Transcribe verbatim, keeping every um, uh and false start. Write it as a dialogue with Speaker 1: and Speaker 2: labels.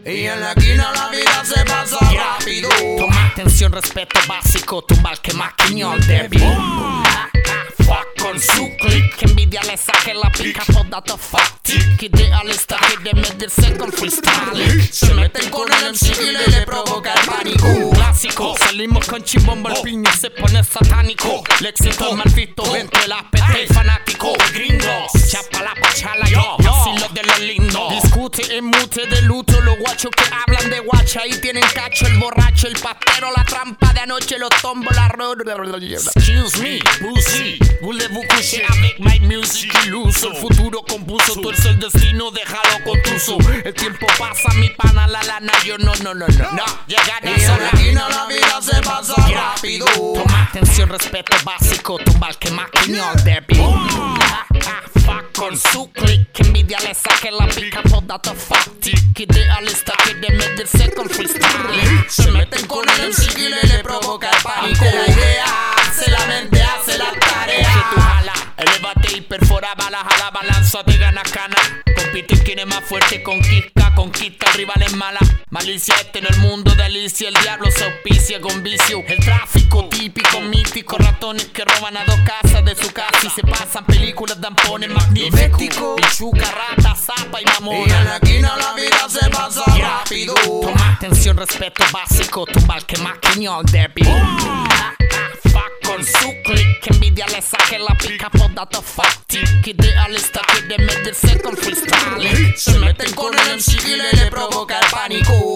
Speaker 1: Y en la esquina la vida se pasa rápido.
Speaker 2: Toma atención, respeto básico, tumba al que maquineó el débil. Ah, ah, fuck con su click, que envidia le saque la pica por dato factic. Idealista quiere medirse con freestyle.
Speaker 1: Se meten con el M C y le, le provoca el pánico.
Speaker 2: Clásico, salimos con chimbombo, el piño se pone satánico. El éxito mal visto, entre la P T fanático. Gringos, chapa la pachala yo, así lo de lo lindo. Discute en mute de luto, los guachos que hablan de guacha y tienen cacho. El borracho, el pastero, la trampa de anoche, los tombos, la road. Excuse me, pussy, voulez-vous coucher avec my music iluso? El futuro compuso, tuerce el destino, déjalo contuso. El tiempo pasa, mi pana, la lana, yo no, no, no, no, no. Llegar
Speaker 1: Y en la esquina la vida se pasa rápido.
Speaker 2: Toma atención, respeto básico, tumba al que maquineó el débil. Ah, ah, fuck con su click, que envidia le saque la pica por dato factic. Idealista quiere medirse con freestyle.
Speaker 1: Se meten con el M C y le, le provoca el pánico. La idea hace la mente, hace la tarea.
Speaker 2: Que tú jala, elévate y perfora balas a la balanza de gana cana. Compite quién es más fuerte, conquista, conquista, el rival es mala. Malicia este en el mundo de Alicia, el diablo se auspicia con vicio. El tráfico típico, mítico, ratones que roban a dos casas de su casa y se pasan películas, dampones magníficos. Bichuca, rata, zapa y mamona.
Speaker 1: Y en la esquina la vida se pasa rápido.
Speaker 2: Toma atención, respeto básico, tumba al que maquineó el débil. Ah, ah, fuck con su click, que envidia le saque la pica por dato factic. Idealista quiere medirse con freestyle.
Speaker 1: Se meten con el M C y le, le provoca el pánico.